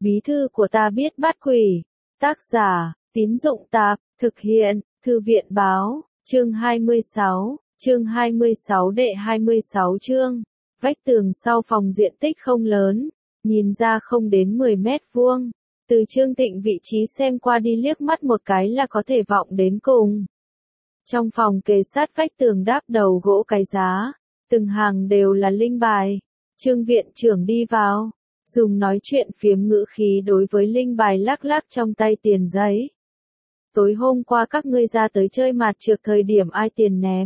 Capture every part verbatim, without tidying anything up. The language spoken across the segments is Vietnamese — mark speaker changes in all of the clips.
Speaker 1: Bí thư của ta biết bắt quỷ. Tác giả, Tín Dụng Tạp, thực hiện, Thư viện Báo, chương hai mươi sáu, chương hai mươi sáu đệ hai mươi sáu chương. Vách tường sau phòng diện tích không lớn, nhìn ra không đến mười mét vuông. Từ Trương Thịnh vị trí xem qua đi liếc mắt một cái là có thể vọng đến cùng. Trong phòng kề sát vách tường đáp đầu gỗ cái giá, từng hàng đều là linh bài. Trương viện trưởng đi vào, dùng nói chuyện phiếm ngữ khí đối với linh bài lắc lắc trong tay tiền giấy. Tối hôm qua các ngươi ra tới chơi mạt trược thời điểm ai tiền ném.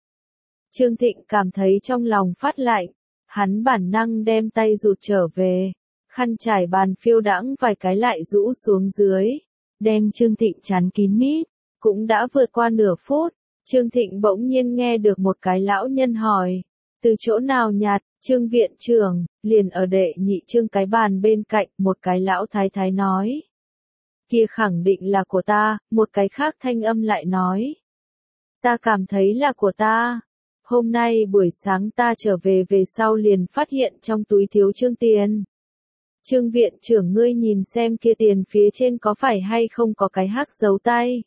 Speaker 1: Trương Thịnh cảm thấy trong lòng phát lạnh, hắn bản năng đem tay rụt trở về, khăn trải bàn phiêu đãng vài cái lại rũ xuống dưới, đem Trương Thịnh chắn kín mít. Cũng đã vượt qua nửa phút, Trương Thịnh bỗng nhiên nghe được một cái lão nhân hỏi, từ chỗ nào nhặt? Trương viện trưởng, liền ở đệ nhị trương cái bàn bên cạnh, một cái lão thái thái nói. Kia khẳng định là của ta, một cái khác thanh âm lại nói. Ta cảm thấy là của ta. Hôm nay buổi sáng ta trở về về sau liền phát hiện trong túi thiếu trương tiền. Trương viện trưởng ngươi nhìn xem kia tiền phía trên có phải hay không có cái hắc dấu tay.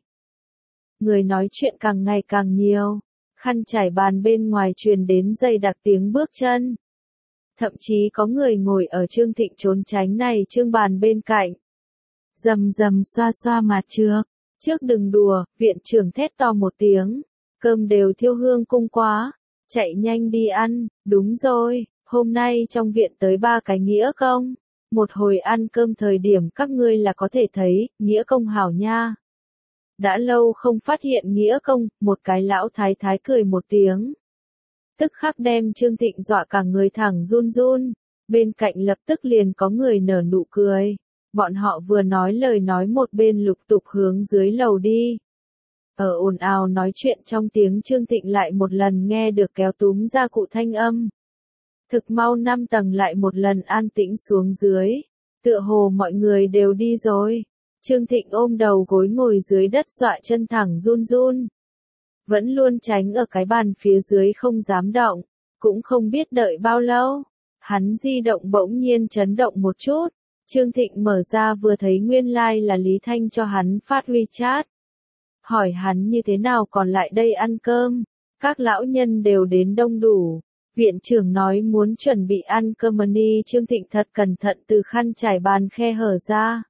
Speaker 1: Người nói chuyện càng ngày càng nhiều, khăn trải bàn bên ngoài truyền đến dày đặc tiếng bước chân. Thậm chí có người ngồi ở Trương Thịnh trốn tránh này trương bàn bên cạnh. Rầm rầm xoa xoa mặt trược, trước đừng đùa, viện trưởng thét to một tiếng, cơm đều thiêu hương cung quá, chạy nhanh đi ăn, đúng rồi, hôm nay trong viện tới ba cái nghĩa công, một hồi ăn cơm thời điểm các ngươi là có thể thấy, nghĩa công hảo nha. Đã lâu không phát hiện nghĩa công, một cái lão thái thái cười một tiếng. Tức khắc đem Trương Thịnh dọa cả người thẳng run run, bên cạnh lập tức liền có người nở nụ cười. Bọn họ vừa nói lời nói một bên lục tục hướng dưới lầu đi. Ở ồn ào nói chuyện trong tiếng Trương Thịnh lại một lần nghe được kéo túm ra cụ thanh âm. Thực mau năm tầng lại một lần an tĩnh xuống dưới, tựa hồ mọi người đều đi rồi. Trương Thịnh ôm đầu gối ngồi dưới đất dọa chân thẳng run run. Vẫn luôn tránh ở cái bàn phía dưới không dám động, cũng không biết đợi bao lâu. Hắn di động bỗng nhiên chấn động một chút. Trương Thịnh mở ra vừa thấy nguyên lai like là Lý Thanh cho hắn phát WeChat. Hỏi hắn như thế nào còn lại đây ăn cơm. Các lão nhân đều đến đông đủ. Viện trưởng nói muốn chuẩn bị ăn cơm money. Trương Thịnh thật cẩn thận từ khăn trải bàn khe hở ra.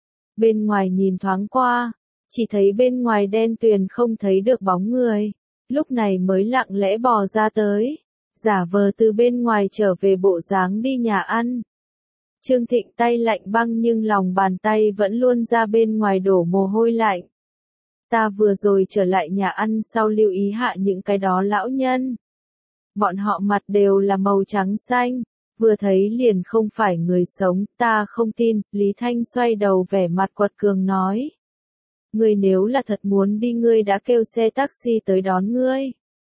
Speaker 1: Bên ngoài nhìn thoáng qua, chỉ thấy bên ngoài đen tuyền không thấy được bóng người, lúc này mới lặng lẽ bò ra tới, giả vờ từ bên ngoài trở về bộ dáng đi nhà ăn. Trương Thịnh tay lạnh băng nhưng lòng bàn tay vẫn luôn ra bên ngoài đổ mồ hôi lạnh. Ta vừa rồi trở lại nhà ăn sau lưu ý hạ những cái đó lão nhân. Bọn họ mặt đều là màu trắng xanh. Vừa thấy liền không phải người sống, ta không tin, Lý Thanh xoay đầu vẻ mặt quật cường nói. Ngươi nếu là thật muốn đi ngươi đã kêu xe taxi tới đón ngươi.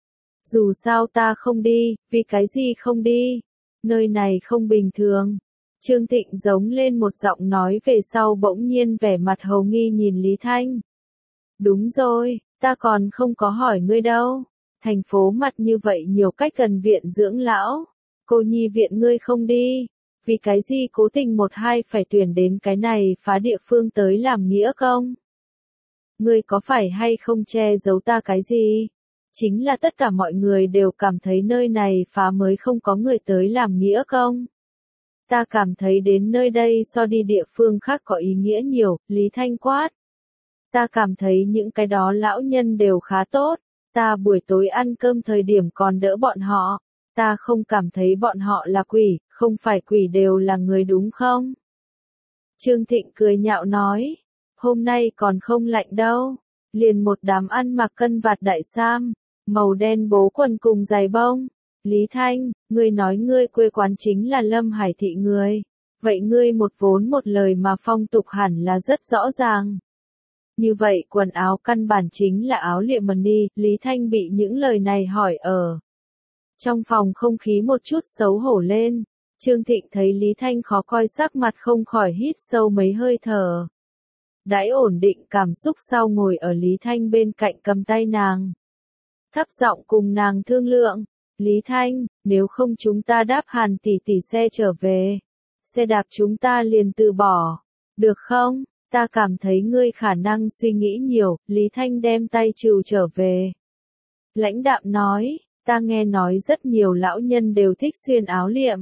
Speaker 1: Dù sao ta không đi, vì cái gì không đi, nơi này không bình thường. Trương Thịnh giống lên một giọng nói về sau bỗng nhiên vẻ mặt hầu nghi nhìn Lý Thanh. Đúng rồi, ta còn không có hỏi ngươi đâu, thành phố mặt như vậy nhiều cách gần viện dưỡng lão. Cô nhi viện ngươi không đi, vì cái gì cố tình một hai phải tuyển đến cái này phá địa phương tới làm nghĩa công. Ngươi có phải hay không che giấu ta cái gì? Chính là tất cả mọi người đều cảm thấy nơi này phá mới không có người tới làm nghĩa công. Ta cảm thấy đến nơi đây so đi địa phương khác có ý nghĩa nhiều, Lý Thanh quát. Ta cảm thấy những cái đó lão nhân đều khá tốt, ta buổi tối ăn cơm thời điểm còn đỡ bọn họ. Ta không cảm thấy bọn họ là quỷ, không phải quỷ đều là người đúng không? Trương Thịnh cười nhạo nói, hôm nay còn không lạnh đâu, liền một đám ăn mặc cân vạt đại sam, màu đen bố quần cùng giày bông. Lý Thanh, ngươi nói ngươi quê quán chính là Lâm Hải thị người, vậy ngươi một vốn một lời mà phong tục hẳn là rất rõ ràng. Như vậy quần áo căn bản chính là áo liệm money, Lý Thanh bị những lời này hỏi ở. Trong phòng không khí một chút xấu hổ lên, Trương Thịnh thấy Lý Thanh khó coi sắc mặt không khỏi hít sâu mấy hơi thở. Đãi ổn định cảm xúc sau ngồi ở Lý Thanh bên cạnh cầm tay nàng. Thấp giọng cùng nàng thương lượng, Lý Thanh, nếu không chúng ta đáp Hàn tỷ tỷ xe trở về. xe đạp chúng ta liền từ bỏ. Được không? Ta cảm thấy ngươi khả năng suy nghĩ nhiều, Lý Thanh đem tay trừ trở về. Lãnh đạm nói, ta nghe nói rất nhiều lão nhân đều thích xuyên áo liệm.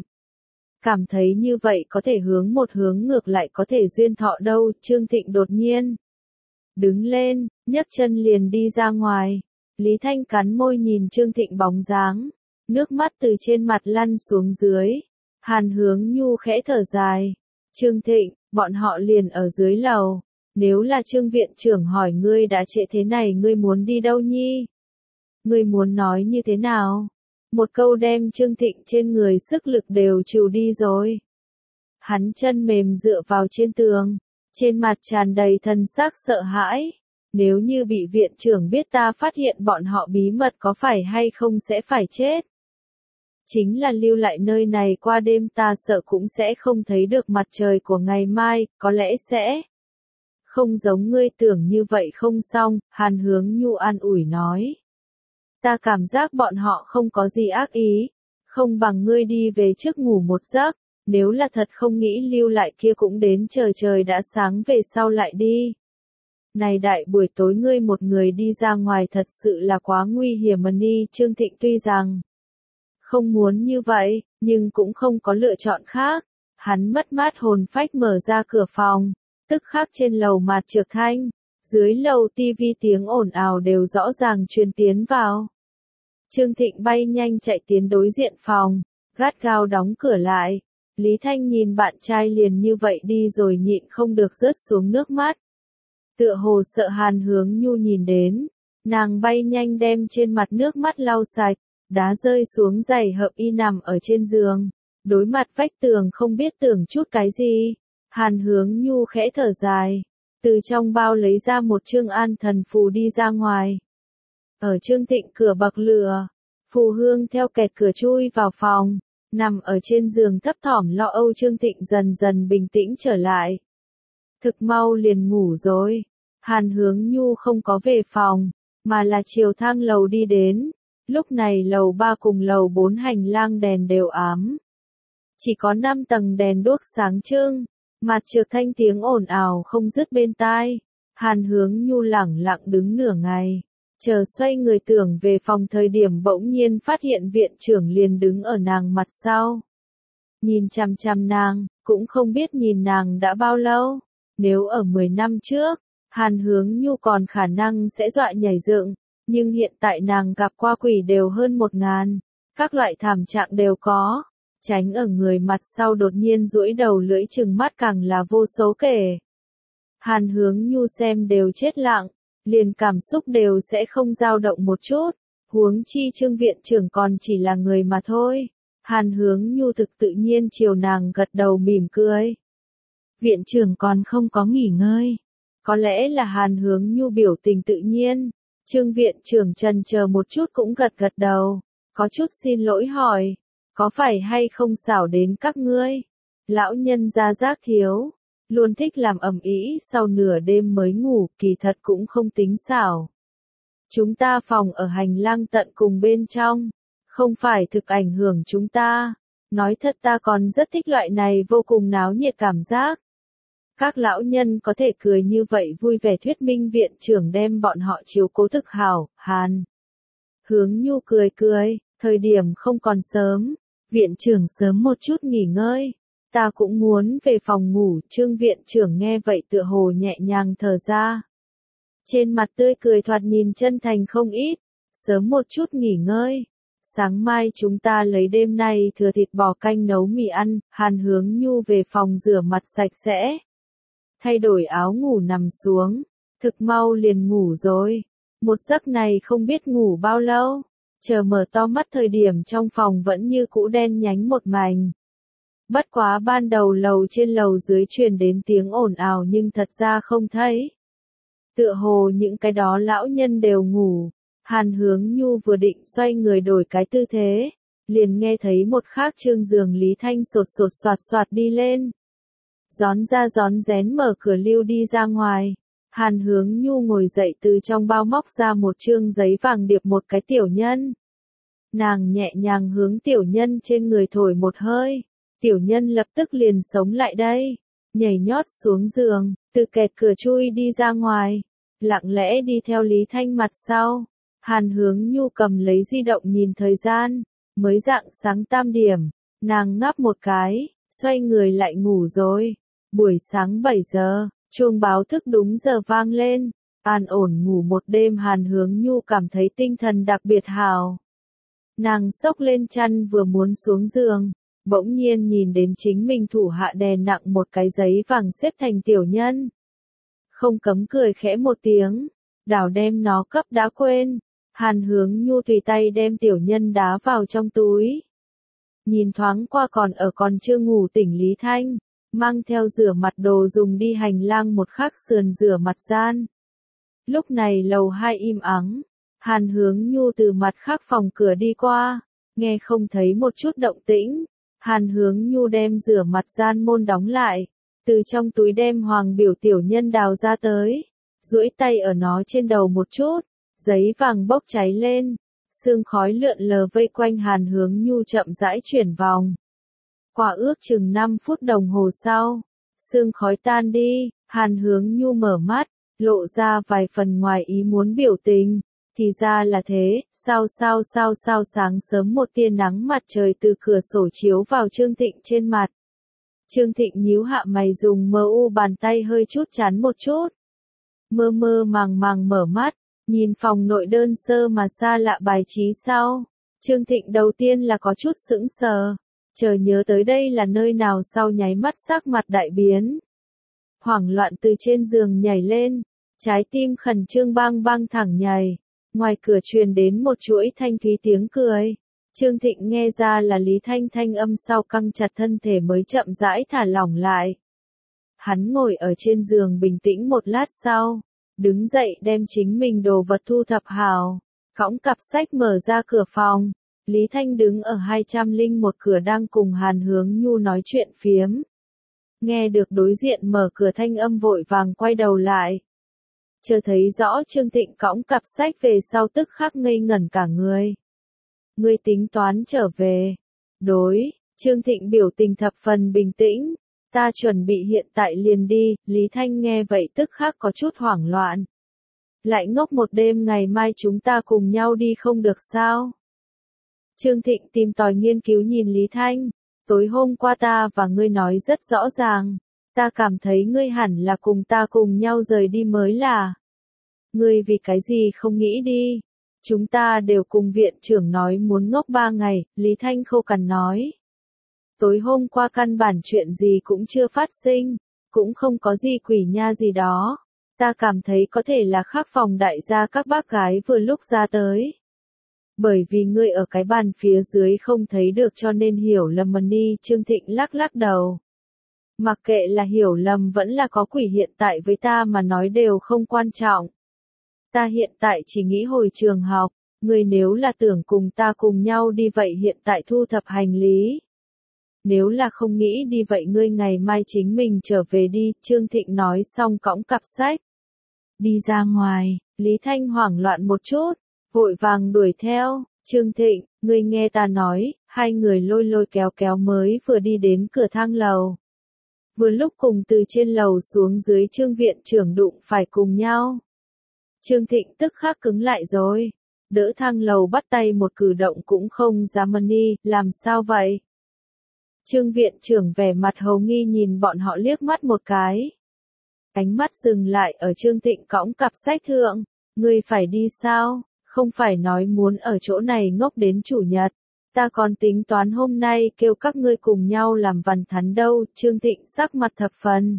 Speaker 1: Cảm thấy như vậy có thể hướng một hướng ngược lại có thể duyên thọ đâu, Trương Thịnh đột nhiên. Đứng lên, nhấc chân liền đi ra ngoài. Lý Thanh cắn môi nhìn Trương Thịnh bóng dáng, nước mắt từ trên mặt lăn xuống dưới. Hàn Hướng Nhu khẽ thở dài. Trương Thịnh, bọn họ liền ở dưới lầu. Nếu là Trương viện trưởng hỏi ngươi đã trễ thế này ngươi muốn đi đâu nhi? Ngươi muốn nói như thế nào? Một câu đem Trương Thịnh trên người sức lực đều trừ đi rồi. Hắn chân mềm dựa vào trên tường, trên mặt tràn đầy thần sắc sợ hãi. Nếu như bị viện trưởng biết ta phát hiện bọn họ bí mật có phải hay không sẽ phải chết. Chính là lưu lại nơi này qua đêm ta sợ cũng sẽ không thấy được mặt trời của ngày mai, có lẽ sẽ không giống ngươi tưởng như vậy không xong, Hàn Hướng Nhu an ủi nói. Ta cảm giác bọn họ không có gì ác ý, không bằng ngươi đi về trước ngủ một giấc, nếu là thật không nghĩ lưu lại kia cũng đến trời trời đã sáng về sau lại đi. Này đại buổi tối ngươi một người đi ra ngoài thật sự là quá nguy hiểm mà đi, Trương Thịnh tuy rằng không muốn như vậy, nhưng cũng không có lựa chọn khác. Hắn mất mát hồn phách mở ra cửa phòng, tức khắc trên lầu mạt trược thanh, dưới lầu tivi tiếng ồn ào đều rõ ràng truyền tiến vào. Trương Thịnh bay nhanh chạy tiến đối diện phòng, gắt gao đóng cửa lại. Lý Thanh nhìn bạn trai liền như vậy đi rồi nhịn không được rớt xuống nước mắt. Tựa hồ sợ Hàn Hướng Nhu nhìn đến, nàng bay nhanh đem trên mặt nước mắt lau sạch, đá rơi xuống giày hợp y nằm ở trên giường, đối mặt vách tường không biết tưởng chút cái gì. Hàn Hướng Nhu khẽ thở dài, từ trong bao lấy ra một chương an thần phù đi ra ngoài. Ở Trương Thịnh cửa bậc lửa, phù hương theo kẹt cửa chui vào phòng, nằm ở trên giường thấp thỏm lo âu Trương Thịnh dần dần bình tĩnh trở lại. Thực mau liền ngủ rồi, Hàn Hướng Nhu không có về phòng, mà là chiều thang lầu đi đến. Lúc này lầu ba cùng lầu bốn hành lang đèn đều ám. Chỉ có năm tầng đèn đuốc sáng trưng, mặt trược thanh tiếng ồn ào không dứt bên tai. Hàn Hướng Nhu lẳng lặng đứng nửa ngày, chờ xoay người tưởng về phòng thời điểm bỗng nhiên phát hiện viện trưởng liền đứng ở nàng mặt sau. Nhìn chằm chằm nàng, cũng không biết nhìn nàng đã bao lâu. Nếu ở mười năm trước, Hàn Hướng Nhu còn khả năng sẽ dọa nhảy dựng. Nhưng hiện tại nàng gặp qua quỷ đều hơn một ngàn, các loại thảm trạng đều có, tránh ở người mặt sau đột nhiên duỗi đầu lưỡi trừng mắt càng là vô số kể. Hàn Hướng Nhu xem đều chết lặng, liền cảm xúc đều sẽ không dao động một chút, huống chi Trương viện trưởng còn chỉ là người mà thôi. Hàn Hướng Nhu thực tự nhiên chiều nàng gật đầu mỉm cười. Viện trưởng còn không có nghỉ ngơi, có lẽ là Hàn Hướng Nhu biểu tình tự nhiên. Trương viện trưởng trần chờ một chút cũng gật gật đầu, có chút xin lỗi hỏi, có phải hay không xảo đến các ngươi? Lão nhân gia giác thiếu, luôn thích làm ầm ĩ sau nửa đêm mới ngủ, kỳ thật cũng không tính xảo. Chúng ta phòng ở hành lang tận cùng bên trong, không phải thực ảnh hưởng chúng ta. Nói thật ta còn rất thích loại này vô cùng náo nhiệt cảm giác. Các lão nhân có thể cười như vậy vui vẻ thuyết minh viện trưởng đem bọn họ chiếu cố thực hảo. Hàn Hướng Nhu cười cười, thời điểm không còn sớm, viện trưởng sớm một chút nghỉ ngơi, ta cũng muốn về phòng ngủ. Trương viện trưởng nghe vậy tựa hồ nhẹ nhàng thở ra, trên mặt tươi cười thoạt nhìn chân thành không ít. Sớm một chút nghỉ ngơi, sáng mai chúng ta lấy đêm nay thừa thịt bò canh nấu mì ăn. Hàn Hướng Nhu về phòng rửa mặt sạch sẽ, thay đổi áo ngủ nằm xuống, thực mau liền ngủ rồi. Một giấc này không biết ngủ bao lâu, chờ mở to mắt thời điểm trong phòng vẫn như cũ đen nhánh một mảnh. Bất quá ban đầu lầu trên lầu dưới truyền đến tiếng ồn ào nhưng thật ra không thấy. Tựa hồ những cái đó lão nhân đều ngủ. Hàn Hướng Nhu vừa định xoay người đổi cái tư thế, liền nghe thấy một khác trương giường Lý Thanh sột sột soạt soạt đi lên. Gión ra gión rén mở cửa lưu đi ra ngoài. Hàn Hướng Nhu ngồi dậy từ trong bao móc ra một trương giấy vàng điệp một cái tiểu nhân. Nàng nhẹ nhàng hướng tiểu nhân trên người thổi một hơi, Tiểu nhân lập tức liền sống lại đây, nhảy nhót xuống giường, từ kẹt cửa chui đi ra ngoài, lặng lẽ đi theo Lý Thanh mặt sau. Hàn Hướng Nhu cầm lấy di động nhìn thời gian, mới rạng sáng tam điểm, nàng ngáp một cái, xoay người lại ngủ rồi. Buổi sáng bảy giờ, chuông báo thức đúng giờ vang lên, an ổn ngủ một đêm Hàn Hướng Nhu cảm thấy tinh thần đặc biệt hào. Nàng xốc lên chăn vừa muốn xuống giường, bỗng nhiên nhìn đến chính mình thủ hạ đè nặng một cái giấy vàng xếp thành tiểu nhân. Không cấm cười khẽ một tiếng, đảo đem nó cấp đã quên. Hàn Hướng Nhu tùy tay đem tiểu nhân đá vào trong túi. Nhìn thoáng qua còn ở còn chưa ngủ tỉnh Lý Thanh, mang theo rửa mặt đồ dùng đi hành lang một khắc sườn rửa mặt gian. Lúc này lầu hai im ắng, Hàn Hướng Nhu từ mặt khác phòng cửa đi qua, nghe không thấy một chút động tĩnh. Hàn Hướng Nhu đem rửa mặt gian môn đóng lại, từ trong túi đem hoàng biểu tiểu nhân đào ra tới, duỗi tay ở nó trên đầu một chút, giấy vàng bốc cháy lên, sương khói lượn lờ vây quanh Hàn Hướng Nhu chậm rãi chuyển vòng. Qua ước chừng năm phút đồng hồ sau, sương khói tan đi, Hàn Hướng Nhu mở mắt, lộ ra vài phần ngoài ý muốn biểu tình. Thì ra là thế, sao sao sao sao sáng sớm một tia nắng mặt trời từ cửa sổ chiếu vào Trương Thịnh trên mặt. Trương Thịnh nhíu hạ mày dùng mờ u bàn tay hơi chút chắn một chút. Mơ mơ màng màng mở mắt, nhìn phòng nội đơn sơ mà xa lạ bài trí sau. Trương Thịnh đầu tiên là có chút sững sờ, chờ nhớ tới đây là nơi nào sau nháy mắt sắc mặt đại biến. Hoảng loạn từ trên giường nhảy lên, trái tim khẩn trương bang bang thẳng nhảy. Ngoài cửa truyền đến một chuỗi thanh thúy tiếng cười. Trương Thịnh nghe ra là Lý Thanh thanh âm sau căng chặt thân thể mới chậm rãi thả lỏng lại. Hắn ngồi ở trên giường bình tĩnh một lát sau, đứng dậy đem chính mình đồ vật thu thập hào, cõng cặp sách mở ra cửa phòng. Lý Thanh đứng ở hai trăm lẻ một cửa đang cùng Hàn Hướng Nhu nói chuyện phiếm. Nghe được đối diện mở cửa thanh âm vội vàng quay đầu lại. Chờ thấy rõ Trương Thịnh cõng cặp sách về sau tức khắc ngây ngẩn cả người. Ngươi tính toán trở về. Đối, Trương Thịnh biểu tình thập phần bình tĩnh. Ta chuẩn bị hiện tại liền đi, Lý Thanh nghe vậy tức khắc có chút hoảng loạn. Lại ngốc một đêm ngày mai chúng ta cùng nhau đi không được sao? Trương Thịnh tìm tòi nghiên cứu nhìn Lý Thanh. Tối hôm qua ta và ngươi nói rất rõ ràng. Ta cảm thấy ngươi hẳn là cùng ta cùng nhau rời đi mới là. Ngươi vì cái gì không nghĩ đi? Chúng ta đều cùng viện trưởng nói muốn ngốc ba ngày, Lý Thanh khô cằn nói. Tối hôm qua căn bản chuyện gì cũng chưa phát sinh, cũng không có gì quỷ nha gì đó. Ta cảm thấy có thể là khác phòng đại gia các bác gái vừa lúc ra tới. Bởi vì ngươi ở cái bàn phía dưới không thấy được cho nên hiểu lầm mà đi, Trương Thịnh lắc lắc đầu. Mặc kệ là hiểu lầm vẫn là có quỷ hiện tại với ta mà nói đều không quan trọng. Ta hiện tại chỉ nghĩ hồi trường học, ngươi nếu là tưởng cùng ta cùng nhau đi vậy hiện tại thu thập hành lý. Nếu là không nghĩ đi vậy ngươi ngày mai chính mình trở về đi, Trương Thịnh nói xong cõng cặp sách. Đi ra ngoài, Lý Thanh hoảng loạn một chút, vội vàng đuổi theo, Trương Thịnh, ngươi nghe ta nói, hai người lôi lôi kéo kéo mới vừa đi đến cửa thang lầu. Vừa lúc cùng từ trên lầu xuống dưới Trương viện trưởng đụng phải cùng nhau. Trương Thịnh tức khắc cứng lại rồi, đỡ thang lầu bắt tay một cử động cũng không dám đi, làm sao vậy? Trương viện trưởng vẻ mặt hầu nghi nhìn bọn họ liếc mắt một cái. Ánh mắt dừng lại ở Trương Thịnh cõng cặp sách thượng, ngươi phải đi sao? Không phải nói muốn ở chỗ này ngốc đến chủ nhật. Ta còn tính toán hôm nay kêu các ngươi cùng nhau làm văn thắn đâu, Trương Thịnh sắc mặt thập phần.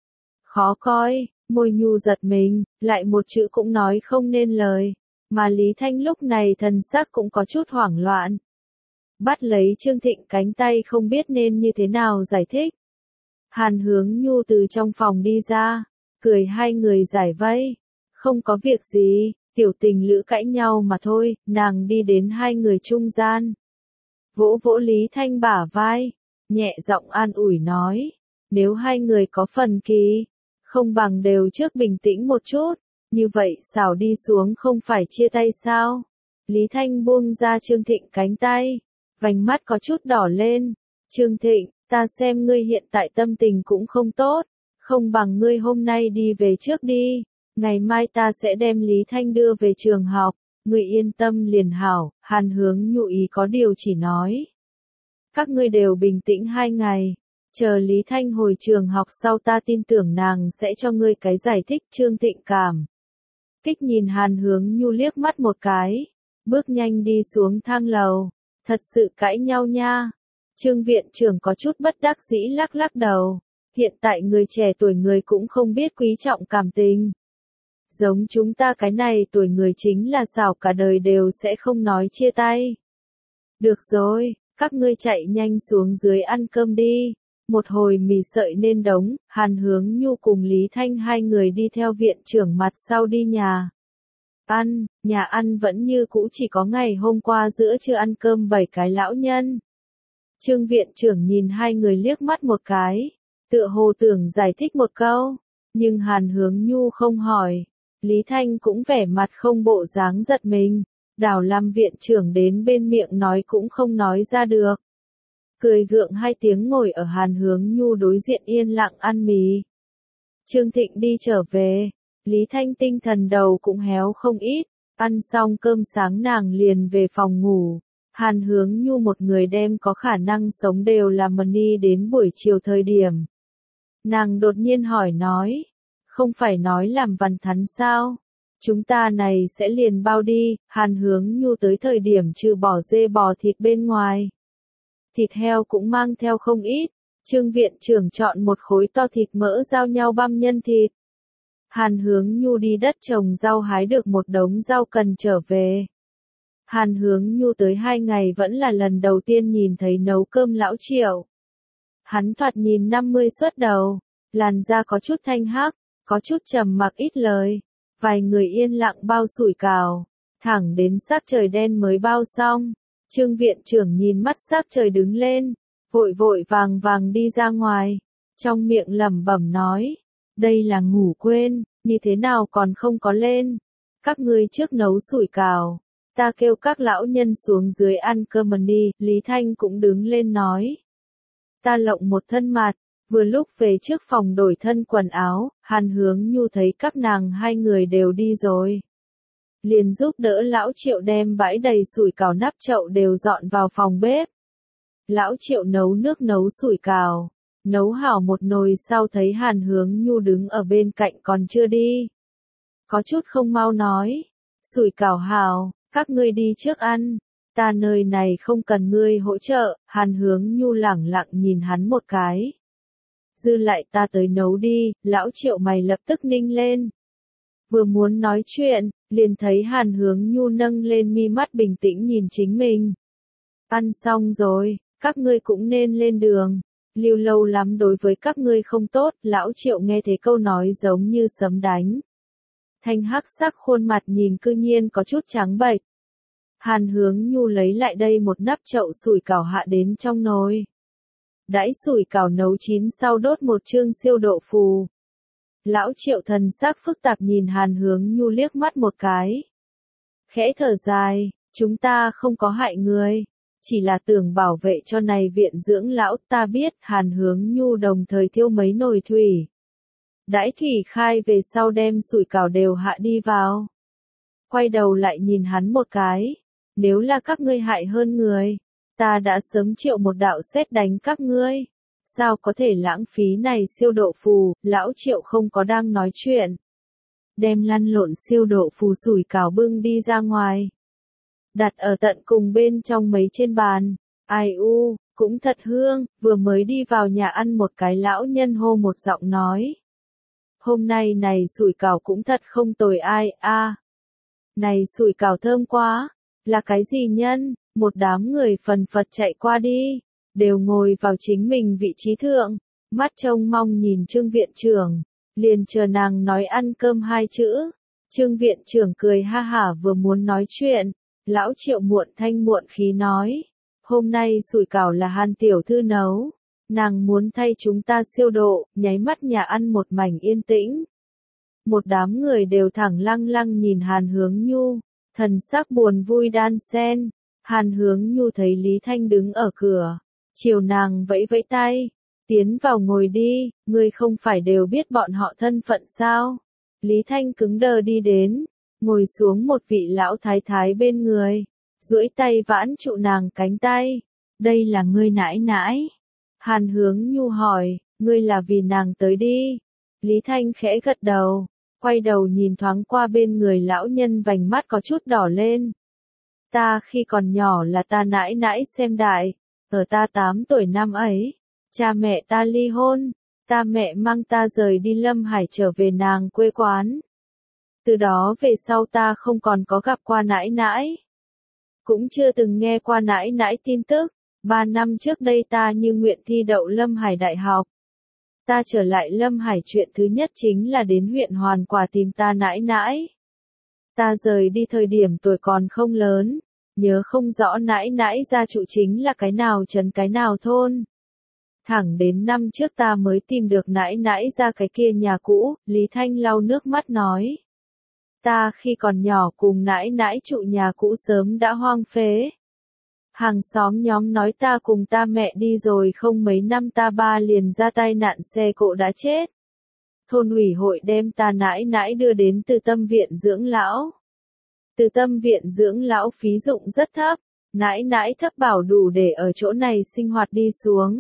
Speaker 1: Khó coi, môi nhu giật mình, lại một chữ cũng nói không nên lời, mà Lý Thanh lúc này thần sắc cũng có chút hoảng loạn. Bắt lấy Trương Thịnh cánh tay không biết nên như thế nào giải thích. Hàn Hướng Nhu từ trong phòng đi ra, cười hai người giải vây. Không có việc gì, tiểu tình lữ cãi nhau mà thôi, nàng đi đến hai người trung gian. Vỗ vỗ Lý Thanh bả vai, nhẹ giọng an ủi nói, nếu hai người có phần kỳ, không bằng đều trước bình tĩnh một chút, như vậy xảo đi xuống không phải chia tay sao? Lý Thanh buông ra Trương Thịnh cánh tay, vành mắt có chút đỏ lên, Trương Thịnh, Ta xem ngươi hiện tại tâm tình cũng không tốt, không bằng ngươi hôm nay đi về trước đi, ngày mai ta sẽ đem Lý Thanh đưa về trường học, ngươi yên tâm liền hảo, Hàn Hướng Nhu ý có điều chỉ nói. Các ngươi đều bình tĩnh hai ngày, chờ Lý Thanh hồi trường học sau ta tin tưởng nàng sẽ cho ngươi cái giải thích. Trương Thịnh Cảm kích nhìn Hàn Hướng Nhu liếc mắt một cái, bước nhanh đi xuống thang lầu, thật sự cãi nhau nha. Trương viện trưởng có chút bất đắc dĩ lắc lắc đầu, hiện tại người trẻ tuổi người cũng không biết quý trọng cảm tình. Giống chúng ta cái này tuổi người chính là xảo cả đời đều sẽ không nói chia tay. Được rồi, các ngươi chạy nhanh xuống dưới ăn cơm đi. Một hồi mì sợi nên đống, Hàn Hướng Nhu cùng Lý Thanh hai người đi theo viện trưởng mặt sau đi nhà ăn, nhà ăn vẫn như cũ chỉ có ngày hôm qua giữa trưa ăn cơm bảy cái lão nhân. Trương viện trưởng nhìn hai người liếc mắt một cái, tựa hồ tưởng giải thích một câu, nhưng Hàn Hướng Nhu không hỏi. Lý Thanh cũng vẻ mặt không bộ dáng giật mình, Đào Lam viện trưởng đến bên miệng nói cũng không nói ra được. Cười gượng hai tiếng ngồi ở Hàn Hướng Nhu đối diện yên lặng ăn mì. Trương Thịnh đi trở về, Lý Thanh tinh thần đầu cũng héo không ít, ăn xong cơm sáng nàng liền về phòng ngủ. Hàn Hướng Nhu một người đem có khả năng sống đều là money đến buổi chiều thời điểm. Nàng đột nhiên hỏi nói, không phải nói làm văn thắn sao? Chúng ta này sẽ liền bao đi. Hàn Hướng Nhu tới thời điểm trừ bỏ dê bò thịt bên ngoài, thịt heo cũng mang theo không ít. Trương viện trưởng chọn một khối to thịt mỡ giao nhau băm nhân thịt. Hàn Hướng Nhu đi đất trồng rau hái được một đống rau cần trở về. Hàn Hướng Nhu tới hai ngày vẫn là lần đầu tiên nhìn thấy nấu cơm lão Triệu. Hắn thoạt nhìn năm mươi xuất đầu, làn da có chút thanh hắc, có chút trầm mặc ít lời. Vài người yên lặng bao sủi cảo, thẳng đến sắc trời đen mới bao xong. Trương viện trưởng nhìn mắt sắc trời đứng lên, vội vội vàng vàng đi ra ngoài, trong miệng lẩm bẩm nói, đây là ngủ quên, như thế nào còn không có lên. Các ngươi trước nấu sủi cảo, ta kêu các lão nhân xuống dưới ăn cơm đi. Lý Thanh cũng đứng lên nói, ta lộng một thân mặt. Vừa lúc về trước phòng đổi thân quần áo, Hàn Hướng Nhu thấy các nàng hai người đều đi rồi, liền giúp đỡ lão Triệu đem bãi đầy sủi cảo nắp chậu đều dọn vào phòng bếp. Lão Triệu nấu nước nấu sủi cảo, nấu hảo một nồi sau thấy Hàn Hướng Nhu đứng ở bên cạnh còn chưa đi, có chút không mau nói, sủi cảo hảo, các ngươi đi trước ăn, ta nơi này không cần ngươi hỗ trợ. Hàn Hướng Nhu lẳng lặng nhìn hắn một cái, dư lại ta tới nấu đi. Lão Triệu mày lập tức ninh lên, vừa muốn nói chuyện, liền thấy Hàn Hướng Nhu nâng lên mi mắt bình tĩnh nhìn chính mình. Ăn xong rồi, các ngươi cũng nên lên đường, lưu lâu lắm đối với các ngươi không tốt. Lão Triệu nghe thấy câu nói giống như sấm đánh. Thanh hắc sắc khuôn mặt nhìn cư nhiên có chút trắng bệch. Hàn Hướng Nhu lấy lại đây một nắp chậu sủi cảo hạ đến trong nồi. Đãi sủi cảo nấu chín sau đốt một chương siêu độ phù. Lão Triệu thần sắc phức tạp nhìn Hàn Hướng Nhu liếc mắt một cái. Khẽ thở dài, chúng ta không có hại người, chỉ là tưởng bảo vệ cho này viện dưỡng lão. Ta biết. Hàn Hướng Nhu đồng thời thiêu mấy nồi thủy. Đãi thủy khai về sau đem sủi cảo đều hạ đi vào. Quay đầu lại nhìn hắn một cái, nếu là các ngươi hại hơn người, ta đã sớm triệu một đạo sét đánh các ngươi. Sao có thể lãng phí này siêu độ phù. Lão Triệu không có đang nói chuyện, đem lăn lộn siêu độ phù sủi cảo bưng đi ra ngoài, đặt ở tận cùng bên trong mấy trên bàn. Ai u, cũng thật hương. Vừa mới đi vào nhà ăn một cái lão nhân hô một giọng nói, hôm nay này sủi cảo cũng thật không tồi. Ai a, này sủi cảo thơm quá. Là cái gì nhân? Một đám người phần phật chạy qua đi, đều ngồi vào chính mình vị trí thượng, mắt trông mong nhìn Trương viện trưởng, liền chờ nàng nói ăn cơm hai chữ. Trương viện trưởng cười ha hả vừa muốn nói chuyện, lão Triệu muộn thanh muộn khí nói, hôm nay sủi cảo là Hàn tiểu thư nấu, nàng muốn thay chúng ta siêu độ. Nháy mắt nhà ăn một mảnh yên tĩnh, một đám người đều thẳng lăng lăng nhìn Hàn Hướng Nhu, thần sắc buồn vui đan xen. Hàn Hướng Nhu thấy Lý Thanh đứng ở cửa, chiều nàng vẫy vẫy tay, tiến vào ngồi đi, ngươi không phải đều biết bọn họ thân phận sao? Lý Thanh cứng đờ đi đến, ngồi xuống một vị lão thái thái bên người, duỗi tay vãn trụ nàng cánh tay. Đây là ngươi nãi nãi. Hàn Hướng Nhu hỏi, ngươi là vì nàng tới đi. Lý Thanh khẽ gật đầu, quay đầu nhìn thoáng qua bên người lão nhân, vành mắt có chút đỏ lên. Ta khi còn nhỏ là ta nãi nãi xem đại, ở ta tám tuổi năm ấy, cha mẹ ta ly hôn, ta mẹ mang ta rời đi Lâm Hải trở về nàng quê quán. Từ đó về sau ta không còn có gặp qua nãi nãi, cũng chưa từng nghe qua nãi nãi tin tức. Ba năm trước đây ta như nguyện thi đậu Lâm Hải Đại học. Ta trở lại Lâm Hải chuyện thứ nhất chính là đến huyện Hoàn Quả tìm ta nãi nãi. Ta rời đi thời điểm tuổi còn không lớn, nhớ không rõ nãi nãi gia trụ chính là cái nào trấn cái nào thôn. Thẳng đến năm trước ta mới tìm được nãi nãi ra cái kia nhà cũ. Lý Thanh lau nước mắt nói. Ta khi còn nhỏ cùng nãi nãi trụ nhà cũ sớm đã hoang phế. Hàng xóm nhóm nói ta cùng ta mẹ đi rồi không mấy năm ta ba liền ra tai nạn xe cộ đã chết. Thôn ủy hội đem ta nãi nãi đưa đến Từ Tâm viện dưỡng lão. Từ Tâm viện dưỡng lão phí dụng rất thấp, nãi nãi thấp bảo đủ để ở chỗ này sinh hoạt đi xuống.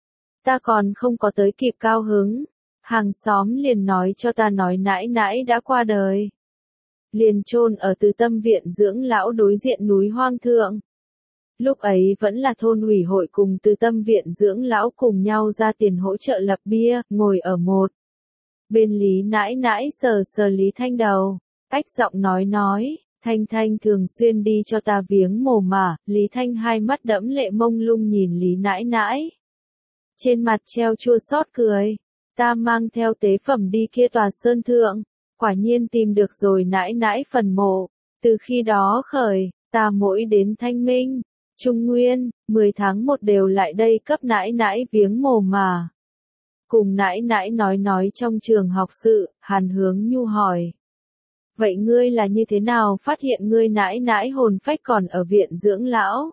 Speaker 1: Ta còn không có tới kịp cao hứng, hàng xóm liền nói cho ta nói nãi nãi đã qua đời. Liền chôn ở Từ Tâm viện dưỡng lão đối diện núi hoang thượng. Lúc ấy vẫn là thôn ủy hội cùng Từ Tâm viện dưỡng lão cùng nhau ra tiền hỗ trợ lập bia, ngồi ở một bên. Lý nãi nãi sờ sờ Lý Thanh đầu, ách giọng nói nói, Thanh Thanh thường xuyên đi cho ta viếng mồ mả. Lý Thanh hai mắt đẫm lệ mông lung nhìn Lý nãi nãi, trên mặt treo chua xót cười. Ta mang theo tế phẩm đi kia tòa sơn thượng, quả nhiên tìm được rồi nãi nãi phần mộ. Từ khi đó khởi, ta mỗi đến Thanh Minh, Trung Nguyên, mười tháng một đều lại đây cấp nãi nãi viếng mồ mả. Cùng nãi nãi nói nói trong trường học sự. Hàn Hướng Nhu hỏi. Vậy ngươi là như thế nào phát hiện ngươi nãi nãi hồn phách còn ở viện dưỡng lão?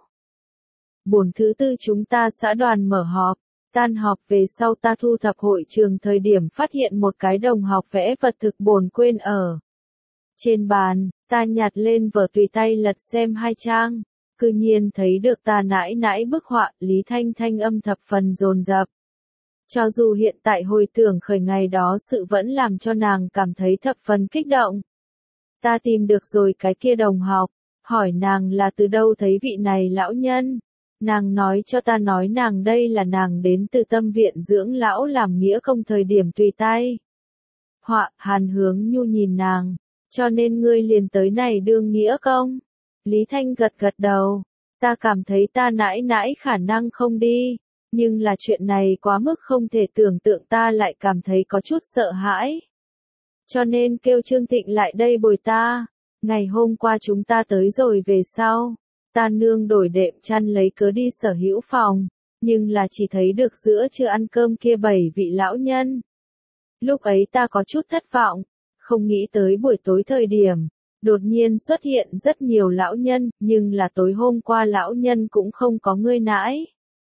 Speaker 1: Bổn thứ tư chúng ta xã đoàn mở họp, tan họp về sau ta thu thập hội trường thời điểm phát hiện một cái đồng học vẽ vật thực bổn quên ở trên bàn, ta nhặt lên vở tùy tay lật xem hai trang. Cư nhiên thấy được ta nãi nãi bức họa. Lý Thanh thanh âm thập phần dồn dập. Cho dù hiện tại hồi tưởng khởi ngày đó sự vẫn làm cho nàng cảm thấy thập phần kích động. Ta tìm được rồi cái kia đồng học, hỏi nàng là từ đâu thấy vị này lão nhân. Nàng nói cho ta nói nàng đây là nàng đến từ Tâm viện dưỡng lão làm nghĩa công thời điểm tùy tay họa. Hàn Hướng Nhu nhìn nàng, cho nên ngươi liền tới này đương nghĩa công. Lý Thanh gật gật đầu, ta cảm thấy ta nãi nãi khả năng không đi, nhưng là chuyện này quá mức không thể tưởng tượng, ta lại cảm thấy có chút sợ hãi. Cho nên kêu Trương Thịnh lại đây bồi ta. Ngày hôm qua chúng ta tới rồi về sau, ta nương đổi đệm chăn lấy cớ đi sở hữu phòng, nhưng là chỉ thấy được giữa trưa ăn cơm kia bảy vị lão nhân. Lúc ấy ta có chút thất vọng, không nghĩ tới buổi tối thời điểm, đột nhiên xuất hiện rất nhiều lão nhân, nhưng là tối hôm qua lão nhân cũng không có ngươi nãi.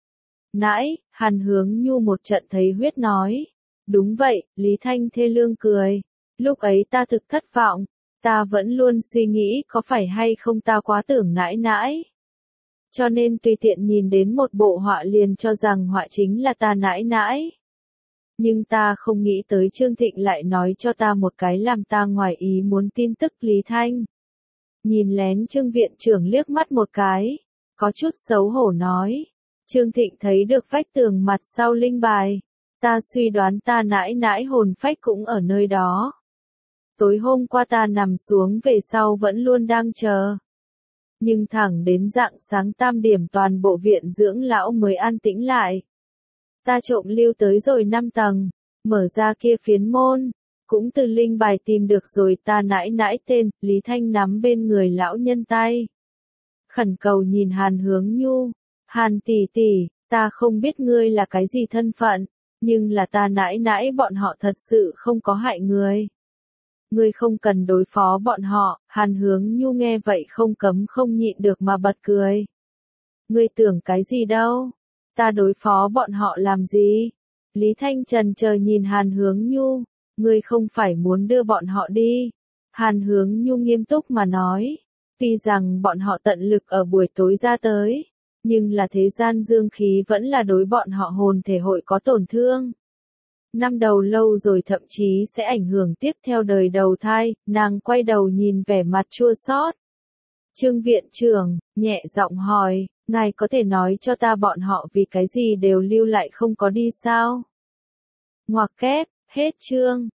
Speaker 1: Nãi, Hàn Hướng Nhu một trận thấy huyết nói. Đúng vậy, Lý Thanh thê lương cười. Lúc ấy ta thực thất vọng, ta vẫn luôn suy nghĩ có phải hay không ta quá tưởng nãi nãi. Cho nên tùy tiện nhìn đến một bộ họa liền cho rằng họa chính là ta nãi nãi. Nhưng ta không nghĩ tới Trương Thịnh lại nói cho ta một cái làm ta ngoài ý muốn tin tức. Lý Thanh nhìn lén Trương viện trưởng liếc mắt một cái, có chút xấu hổ nói. Trương Thịnh thấy được vách tường mặt sau linh bài, ta suy đoán ta nãi nãi hồn phách cũng ở nơi đó. Tối hôm qua ta nằm xuống về sau vẫn luôn đang chờ. Nhưng thẳng đến rạng sáng tam điểm toàn bộ viện dưỡng lão mới an tĩnh lại. Ta trộm lưu tới rồi năm tầng, mở ra kia phiến môn, cũng từ linh bài tìm được rồi ta nãi nãi tên. Lý Thanh nắm bên người lão nhân tay, khẩn cầu nhìn Hàn Hướng Nhu. Hàn tỷ tỷ, ta không biết ngươi là cái gì thân phận, nhưng là ta nãi nãi bọn họ thật sự không có hại người. Ngươi không cần đối phó bọn họ. Hàn Hướng Nhu nghe vậy không cấm không nhịn được mà bật cười. Ngươi tưởng cái gì đâu? Ta đối phó bọn họ làm gì? Lý Thanh Trần chờ nhìn Hàn Hướng Nhu, ngươi không phải muốn đưa bọn họ đi. Hàn Hướng Nhu nghiêm túc mà nói, tuy rằng bọn họ tận lực ở buổi tối ra tới, nhưng là thế gian dương khí vẫn là đối bọn họ hồn thể hội có tổn thương. Năm đầu lâu rồi thậm chí sẽ ảnh hưởng tiếp theo đời đầu thai, nàng quay đầu nhìn vẻ mặt chua xót. Trương viện trưởng, nhẹ giọng hỏi, ngài có thể nói cho ta bọn họ vì cái gì đều lưu lại không có đi sao? Ngoặc kép, hết chương.